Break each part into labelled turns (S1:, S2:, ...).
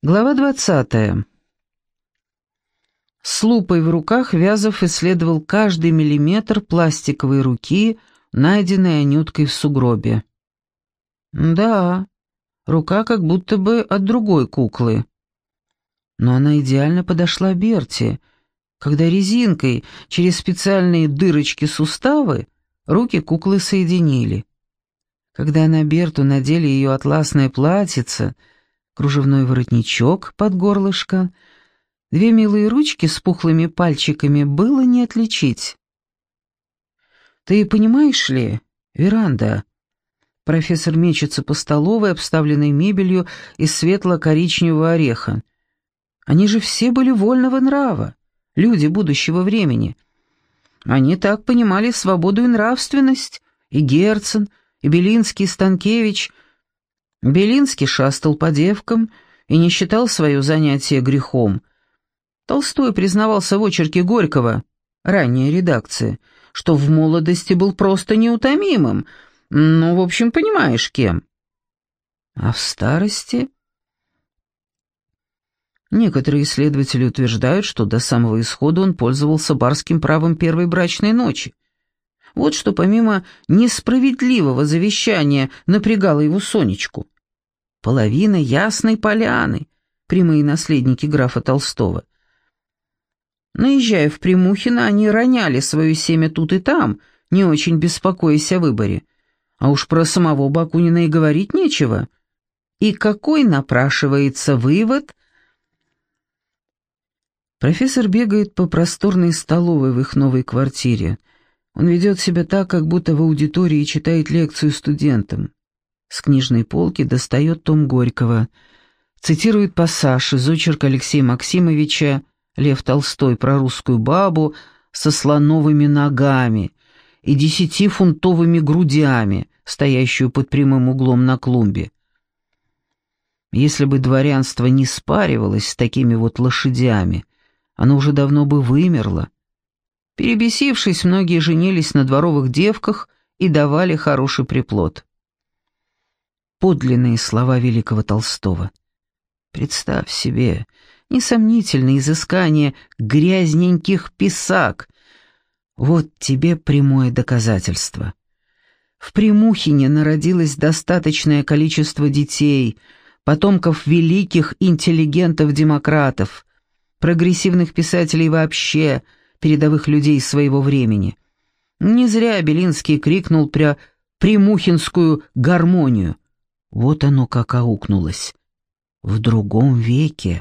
S1: Глава 20. С лупой в руках Вязов исследовал каждый миллиметр пластиковой руки, найденной Анюткой в сугробе. Да, рука как будто бы от другой куклы. Но она идеально подошла Берте, когда резинкой через специальные дырочки-суставы руки куклы соединили. Когда на Берту надели ее атласное платьице, кружевной воротничок под горлышко, две милые ручки с пухлыми пальчиками было не отличить. «Ты понимаешь ли, Веранда?» Профессор мечется по столовой, обставленной мебелью из светло-коричневого ореха. «Они же все были вольного нрава, люди будущего времени. Они так понимали свободу и нравственность, и Герцен, и Белинский, и Станкевич. Белинский шастал по девкам и не считал свое занятие грехом. Толстой признавался в очерке Горького, ранняя редакция, что в молодости был просто неутомимым, в общем, понимаешь, кем. А в старости? Некоторые исследователи утверждают, что до самого исхода он пользовался барским правом первой брачной ночи. Вот что помимо несправедливого завещания напрягало его Сонечку. Половина Ясной Поляны, прямые наследники графа Толстого. Наезжая в Примухино, они роняли свое семя тут и там, не очень беспокоясь о выборе. А уж про самого Бакунина и говорить нечего. И какой напрашивается вывод? Профессор бегает по просторной столовой в их новой квартире. Он ведет себя так, как будто в аудитории читает лекцию студентам. С книжной полки достает том Горького, цитирует пассаж из очерка Алексея Максимовича «Лев Толстой» про русскую бабу со слоновыми ногами и 10-фунтовыми грудями, стоящую под прямым углом на клумбе. Если бы дворянство не спаривалось с такими вот лошадями, оно уже давно бы вымерло. Перебесившись, многие женились на дворовых девках и давали хороший приплод. Подлинные слова великого Толстого. Представь себе, несомнительное изыскание грязненьких писак. Вот тебе прямое доказательство. В Примухине народилось достаточное количество детей, потомков великих интеллигентов-демократов, прогрессивных писателей вообще, передовых людей своего времени. Не зря Белинский крикнул про примухинскую гармонию. Вот оно как аукнулось. В другом веке.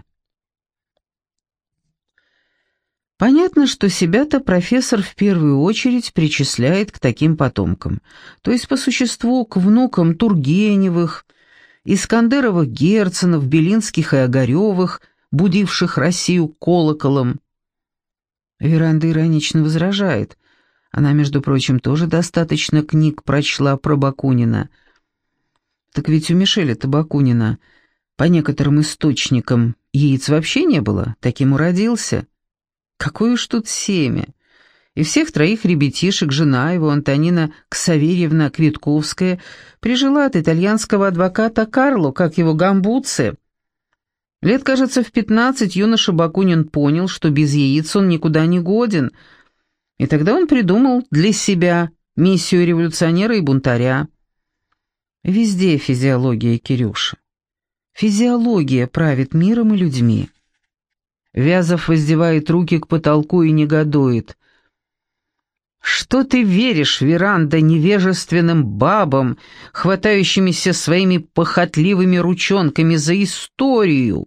S1: Понятно, что себя-то профессор в первую очередь причисляет к таким потомкам, то есть по существу к внукам Тургеневых, Искандеровых, Герценов, Белинских и Огаревых, будивших Россию колоколом. Веранда иронично возражает. Она, между прочим, тоже достаточно книг прочла про Бакунина. Так ведь у Мишеля-то Бакунина, по некоторым источникам, яиц вообще не было, таким уродился. Какое уж тут семя. И всех троих ребятишек жена его, Антонина Ксаверьевна Квитковская, прижила от итальянского адвоката Карло, как его Гамбуци. Лет, кажется, в 15 юноша Бакунин понял, что без яиц он никуда не годен, и тогда он придумал для себя миссию революционера и бунтаря. Везде физиология, Кирюша. Физиология правит миром и людьми. Вязов воздевает руки к потолку и негодует. «Что ты веришь, Веранда, невежественным бабам, хватающимися своими похотливыми ручонками за историю?»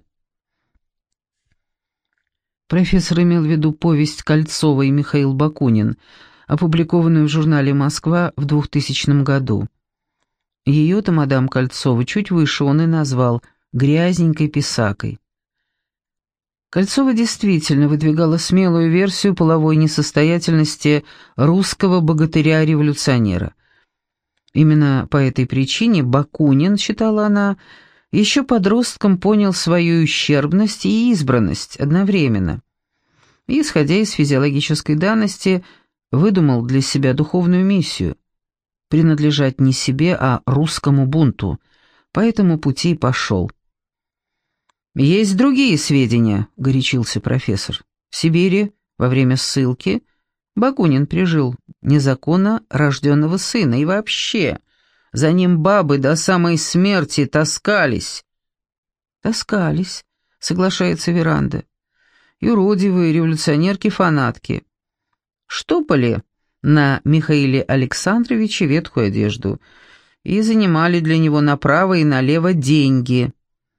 S1: Профессор имел в виду повесть Кольцова и Михаил Бакунин, опубликованную в журнале «Москва» в 2000 году. Ее-то мадам Кольцова чуть выше он и назвал «грязненькой писакой». Кольцова действительно выдвигала смелую версию половой несостоятельности русского богатыря-революционера. Именно по этой причине Бакунин, считала она, еще подростком понял свою ущербность и избранность одновременно. И, исходя из физиологической данности, выдумал для себя духовную миссию — принадлежать не себе, а русскому бунту. По этому пути и пошел. «Есть другие сведения», — горячился профессор. «В Сибири во время ссылки Бакунин прижил незаконно рожденного сына, и вообще за ним бабы до самой смерти таскались». «Таскались», — соглашается Веранда. «Юродивые революционерки-фанатки. Штопали на Михаиле Александровиче ветхую одежду и занимали для него направо и налево деньги».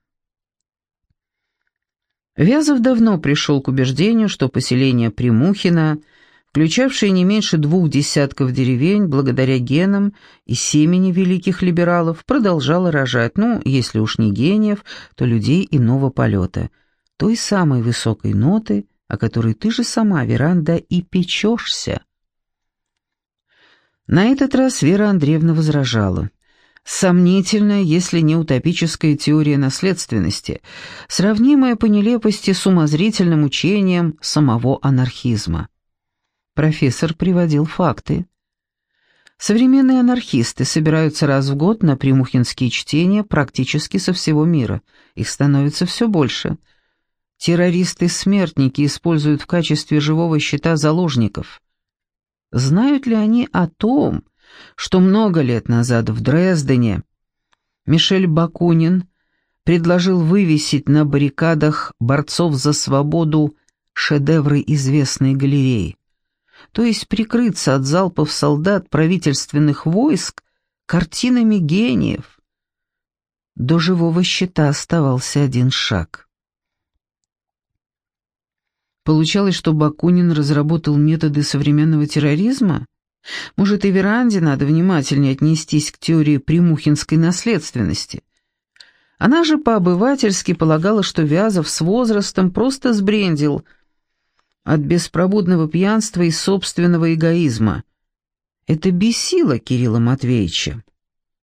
S1: Вязов давно пришел к убеждению, что поселение Примухино, включавшее не меньше 2 десятков деревень, благодаря генам и семени великих либералов, продолжало рожать, если уж не гениев, то людей иного полета, той самой высокой ноты, о которой ты же сама, Веранда, и печешься. На этот раз Вера Андреевна возражала. Сомнительная, если не утопическая теория наследственности, сравнимая по нелепости с умозрительным учением самого анархизма. Профессор приводил факты. Современные анархисты собираются раз в год на примухинские чтения практически со всего мира. Их становится все больше. Террористы-смертники используют в качестве живого щита заложников. Знают ли они о том, что много лет назад в Дрездене Мишель Бакунин предложил вывесить на баррикадах борцов за свободу шедевры известной галереи, то есть прикрыться от залпов солдат правительственных войск картинами гениев? До живого щита оставался один шаг. Получалось, что Бакунин разработал методы современного терроризма? Может, и Веранде надо внимательнее отнестись к теории примухинской наследственности? Она же по-обывательски полагала, что Вязов с возрастом просто сбрендил от беспробудного пьянства и собственного эгоизма. Это бесило Кирилла Матвеевича.